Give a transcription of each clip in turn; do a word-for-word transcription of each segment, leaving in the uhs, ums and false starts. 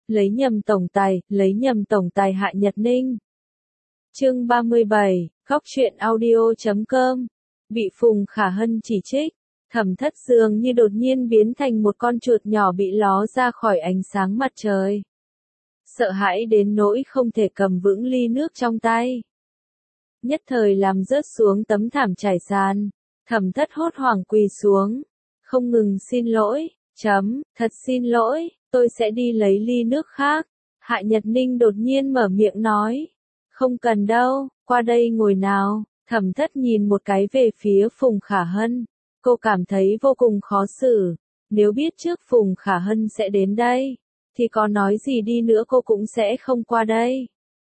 lấy nhầm tổng tài, lấy nhầm tổng tài Hạ Nhật Ninh. Chương ba mươi bảy, góc truyện audio chấm com. Bị Phùng Khả Hân chỉ trích, Thẩm Thất dường như đột nhiên biến thành một con chuột nhỏ bị ló ra khỏi ánh sáng mặt trời. Sợ hãi đến nỗi không thể cầm vững ly nước trong tay. Nhất thời làm rớt xuống tấm thảm trải sàn. Thẩm Thất hốt hoảng quỳ xuống, không ngừng xin lỗi, chấm, thật xin lỗi, tôi sẽ đi lấy ly nước khác. Hạ Nhật Ninh đột nhiên mở miệng nói, không cần đâu, qua đây ngồi nào. Thẩm Thất nhìn một cái về phía Phùng Khả Hân, cô cảm thấy vô cùng khó xử, nếu biết trước Phùng Khả Hân sẽ đến đây, thì có nói gì đi nữa cô cũng sẽ không qua đây.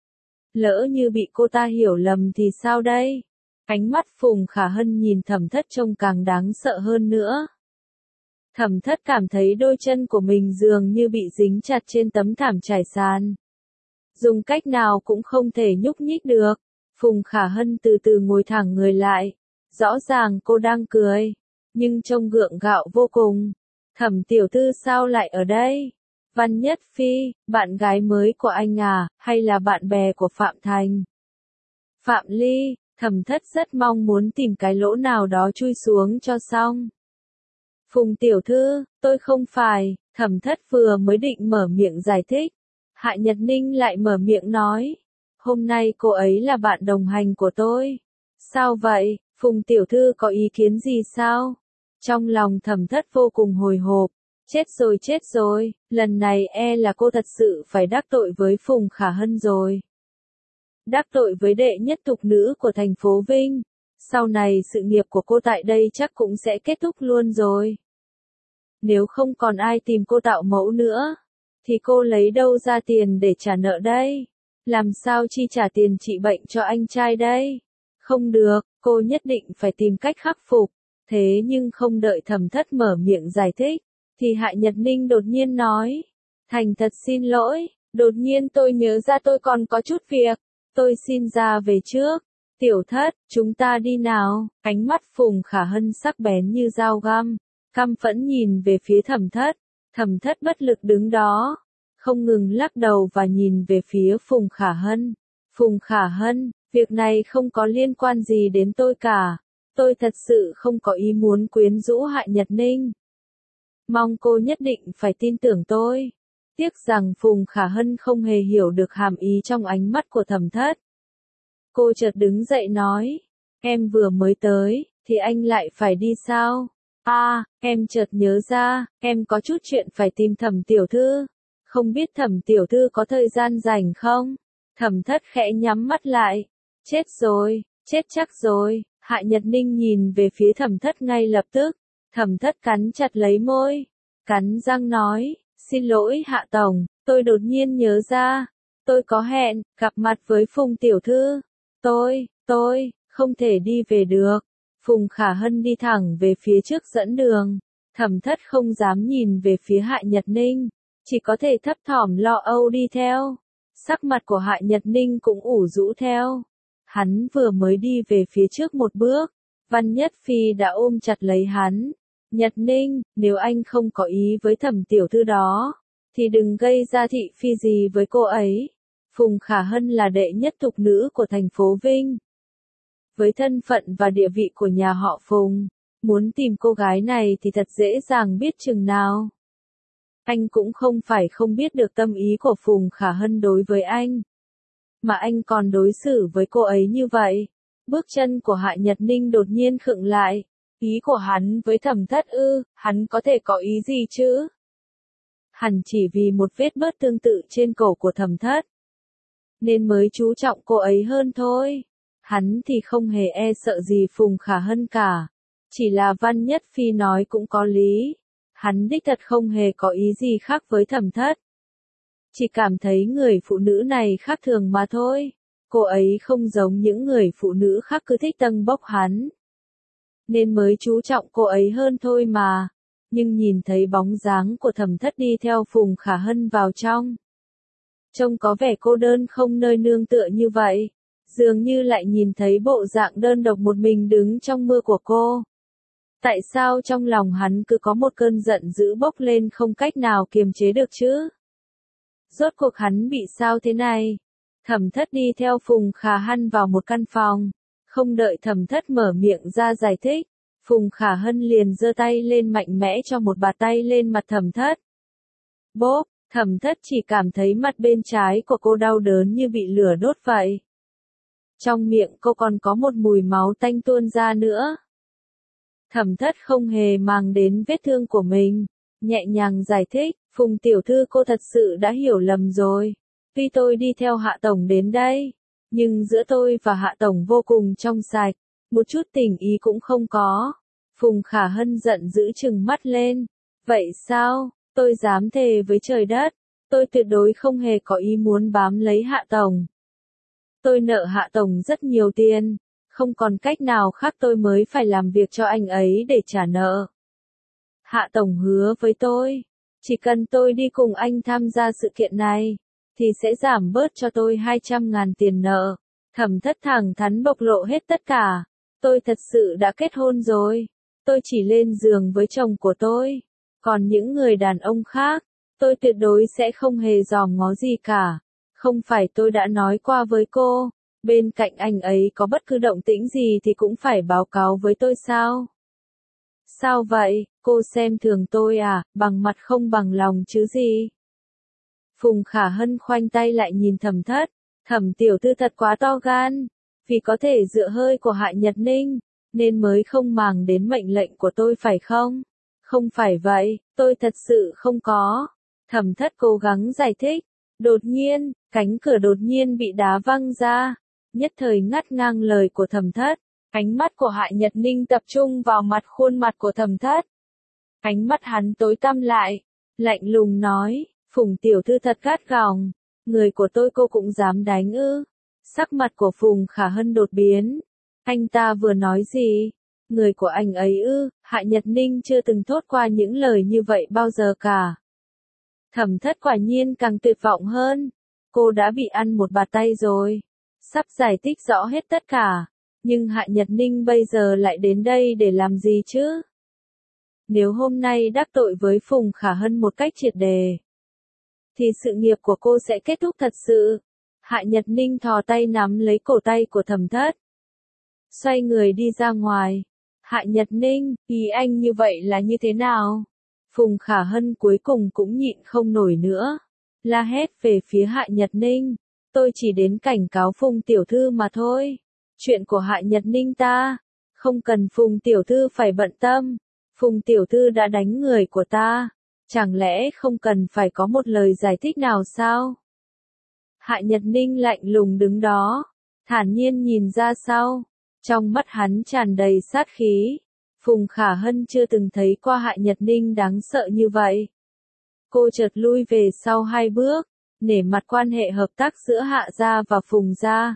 Lỡ như bị cô ta hiểu lầm thì sao đây? Ánh mắt Phùng Khả Hân nhìn Thẩm Thất trông càng đáng sợ hơn nữa. Thẩm Thất cảm thấy đôi chân của mình dường như bị dính chặt trên tấm thảm trải sàn. Dùng cách nào cũng không thể nhúc nhích được. Phùng Khả Hân từ từ ngồi thẳng người lại. Rõ ràng cô đang cười, nhưng trông gượng gạo vô cùng. Thẩm tiểu thư sao lại ở đây? Văn Nhất Phi, bạn gái mới của anh à, hay là bạn bè của Phạm Thành? Phạm Ly, Thẩm Thất rất mong muốn tìm cái lỗ nào đó chui xuống cho xong. Phùng tiểu thư, tôi không phải. Thẩm Thất vừa mới định mở miệng giải thích. Hạ Nhật Ninh lại mở miệng nói. Hôm nay cô ấy là bạn đồng hành của tôi. Sao vậy, Phùng tiểu thư có ý kiến gì sao? Trong lòng Thẩm Thất vô cùng hồi hộp. Chết rồi chết rồi, lần này e là cô thật sự phải đắc tội với Phùng Khả Hân rồi. Đắc tội với đệ nhất tục nữ của thành phố Vinh. Sau này sự nghiệp của cô tại đây chắc cũng sẽ kết thúc luôn rồi. Nếu không còn ai tìm cô tạo mẫu nữa, thì cô lấy đâu ra tiền để trả nợ đây? Làm sao chi trả tiền trị bệnh cho anh trai đây? Không được, cô nhất định phải tìm cách khắc phục. Thế nhưng không đợi Thẩm Thất mở miệng giải thích, thì Hạ Nhật Ninh đột nhiên nói. Thành thật xin lỗi, đột nhiên tôi nhớ ra tôi còn có chút việc. Tôi xin ra về trước. Tiểu Thất, chúng ta đi nào. Ánh mắt Phùng Khả Hân sắc bén như dao găm, căm phẫn nhìn về phía Thẩm Thất. Thẩm Thất bất lực đứng đó, không ngừng lắc đầu và nhìn về phía Phùng Khả Hân. Phùng Khả Hân, việc này không có liên quan gì đến tôi cả. Tôi thật sự không có ý muốn quyến rũ Hạ Nhật Ninh. Mong cô nhất định phải tin tưởng tôi. Tiếc rằng Phùng Khả Hân không hề hiểu được hàm ý trong ánh mắt của Thẩm Thất. Cô chợt đứng dậy nói, em vừa mới tới, thì anh lại phải đi sao? À, em chợt nhớ ra, em có chút chuyện phải tìm Thẩm tiểu thư. Không biết Thẩm tiểu thư có thời gian rảnh không? Thẩm Thất khẽ nhắm mắt lại. Chết rồi, chết chắc rồi. Hạ Nhật Ninh nhìn về phía Thẩm Thất ngay lập tức. Thẩm Thất cắn chặt lấy môi, cắn răng nói, xin lỗi Hạ Tổng, tôi đột nhiên nhớ ra. Tôi có hẹn, gặp mặt với Phùng tiểu thư. Tôi, tôi, không thể đi về được. Phùng Khả Hân đi thẳng về phía trước dẫn đường. Thẩm Thất không dám nhìn về phía Hạ Nhật Ninh, chỉ có thể thấp thỏm lo âu đi theo. Sắc mặt của Hạ Nhật Ninh cũng ủ rũ theo. Hắn vừa mới đi về phía trước một bước, Văn Nhất Phi đã ôm chặt lấy hắn. Nhật Ninh, nếu anh không có ý với Thẩm tiểu thư đó, thì đừng gây ra thị phi gì với cô ấy. Phùng Khả Hân là đệ nhất tục nữ của thành phố Vinh. Với thân phận và địa vị của nhà họ Phùng, muốn tìm cô gái này thì thật dễ dàng biết chừng nào. Anh cũng không phải không biết được tâm ý của Phùng Khả Hân đối với anh, mà anh còn đối xử với cô ấy như vậy. Bước chân của Hạ Nhật Ninh đột nhiên khựng lại. Ý của hắn với Thẩm Thất ư, hắn có thể có ý gì chứ? Hẳn chỉ vì một vết bớt tương tự trên cổ của Thẩm Thất, nên mới chú trọng cô ấy hơn thôi. Hắn thì không hề e sợ gì Phùng Khả Hân cả. Chỉ là Văn Nhất Phi nói cũng có lý. Hắn đích thật không hề có ý gì khác với Thẩm Thất. Chỉ cảm thấy người phụ nữ này khác thường mà thôi. Cô ấy không giống những người phụ nữ khác cứ thích tâng bốc hắn, nên mới chú trọng cô ấy hơn thôi mà. Nhưng nhìn thấy bóng dáng của Thẩm Thất đi theo Phùng Khả Hân vào trong, trông có vẻ cô đơn không nơi nương tựa như vậy, dường như lại nhìn thấy bộ dạng đơn độc một mình đứng trong mưa của cô. Tại sao trong lòng hắn cứ có một cơn giận dữ bốc lên không cách nào kiềm chế được chứ? Rốt cuộc hắn bị sao thế này? Thẩm Thất đi theo Phùng Khả Hân vào một căn phòng. Không đợi Thẩm Thất mở miệng ra giải thích, Phùng Khả Hân liền giơ tay lên mạnh mẽ cho một bạt tay lên mặt Thẩm Thất. Bốp, Thẩm Thất chỉ cảm thấy mặt bên trái của cô đau đớn như bị lửa đốt vậy. Trong miệng cô còn có một mùi máu tanh tuôn ra nữa. Thẩm Thất không hề màng đến vết thương của mình, nhẹ nhàng giải thích, Phùng tiểu thư cô thật sự đã hiểu lầm rồi. Tuy tôi đi theo Hạ Tổng đến đây, nhưng giữa tôi và Hạ Tổng vô cùng trong sạch, một chút tình ý cũng không có. Phùng Khả Hân giận dữ trừng mắt lên. Vậy sao, tôi dám thề với trời đất, tôi tuyệt đối không hề có ý muốn bám lấy Hạ Tổng. Tôi nợ Hạ Tổng rất nhiều tiền, không còn cách nào khác tôi mới phải làm việc cho anh ấy để trả nợ. Hạ Tổng hứa với tôi, chỉ cần tôi đi cùng anh tham gia sự kiện này, thì sẽ giảm bớt cho tôi hai trăm ngàn tiền nợ. Thẩm Thất thẳng thắn bộc lộ hết tất cả. Tôi thật sự đã kết hôn rồi. Tôi chỉ lên giường với chồng của tôi. Còn những người đàn ông khác, tôi tuyệt đối sẽ không hề dòm ngó gì cả. Không phải tôi đã nói qua với cô, bên cạnh anh ấy có bất cứ động tĩnh gì thì cũng phải báo cáo với tôi sao? Sao vậy, cô xem thường tôi à, bằng mặt không bằng lòng chứ gì? Phùng Khả Hân khoanh tay lại nhìn Thẩm Thất, Thẩm tiểu thư thật quá to gan, vì có thể dựa hơi của Hạ Nhật Ninh, nên mới không màng đến mệnh lệnh của tôi phải không? Không phải vậy, tôi thật sự không có. Thẩm Thất cố gắng giải thích, đột nhiên, cánh cửa đột nhiên bị đá văng ra, nhất thời ngắt ngang lời của Thẩm Thất. Ánh mắt của Hạ Nhật Ninh tập trung vào mặt khuôn mặt của Thẩm Thất. Ánh mắt hắn tối tăm lại, lạnh lùng nói, Phùng tiểu thư thật gắt gỏng, người của tôi cô cũng dám đánh ư? Sắc mặt của Phùng Khả Hân đột biến. Anh ta vừa nói gì? Người của anh ấy ư? Hạ Nhật Ninh chưa từng thốt qua những lời như vậy bao giờ cả. Thẩm Thất quả nhiên càng tuyệt vọng hơn. Cô đã bị ăn một bạt tay rồi. Sắp giải thích rõ hết tất cả. Nhưng Hạ Nhật Ninh bây giờ lại đến đây để làm gì chứ? Nếu hôm nay đắc tội với Phùng Khả Hân một cách triệt đề, thì sự nghiệp của cô sẽ kết thúc thật sự. Hạ Nhật Ninh thò tay nắm lấy cổ tay của Thẩm Thất. Xoay người đi ra ngoài. Hạ Nhật Ninh, ý anh như vậy là như thế nào? Phùng Khả Hân cuối cùng cũng nhịn không nổi nữa. La hét về phía Hạ Nhật Ninh. Tôi chỉ đến cảnh cáo Phùng tiểu thư mà thôi. Chuyện của Hạ Nhật Ninh ta, không cần Phùng tiểu thư phải bận tâm. Phùng tiểu thư đã đánh người của ta. Chẳng lẽ không cần phải có một lời giải thích nào sao? Hạ Nhật Ninh lạnh lùng đứng đó, thản nhiên nhìn ra sau. Trong mắt hắn tràn đầy sát khí. Phùng Khả Hân chưa từng thấy qua Hạ Nhật Ninh đáng sợ như vậy. Cô chợt lui về sau hai bước, nể mặt quan hệ hợp tác giữa Hạ gia và Phùng gia.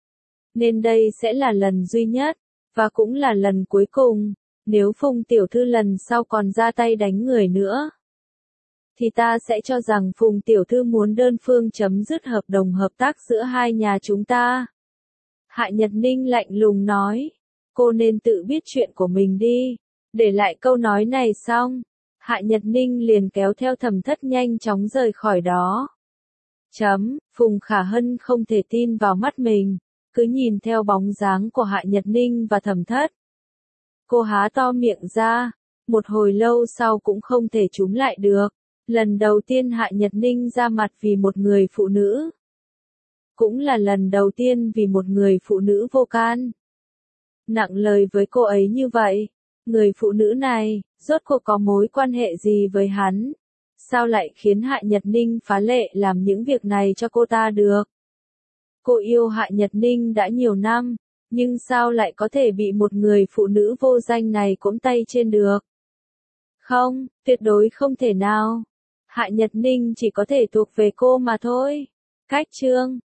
Nên đây sẽ là lần duy nhất, và cũng là lần cuối cùng, nếu Phùng tiểu thư lần sau còn ra tay đánh người nữa, thì ta sẽ cho rằng Phùng tiểu thư muốn đơn phương chấm dứt hợp đồng hợp tác giữa hai nhà chúng ta. Hạ Nhật Ninh lạnh lùng nói, cô nên tự biết chuyện của mình đi. Để lại câu nói này xong, Hạ Nhật Ninh liền kéo theo Thẩm Thất nhanh chóng rời khỏi đó. Chấm, Phùng Khả Hân không thể tin vào mắt mình, cứ nhìn theo bóng dáng của Hạ Nhật Ninh và Thẩm Thất. Cô há to miệng ra, một hồi lâu sau cũng không thể trúm lại được. Lần đầu tiên Hạ Nhật Ninh ra mặt vì một người phụ nữ. Cũng là lần đầu tiên vì một người phụ nữ vô can. Nặng lời với cô ấy như vậy. Người phụ nữ này, rốt cuộc có mối quan hệ gì với hắn? Sao lại khiến Hạ Nhật Ninh phá lệ làm những việc này cho cô ta được? Cô yêu Hạ Nhật Ninh đã nhiều năm, nhưng sao lại có thể bị một người phụ nữ vô danh này cõng tay trên được? Không, tuyệt đối không thể nào. Hạ Nhật Ninh chỉ có thể thuộc về cô mà thôi. Cách chương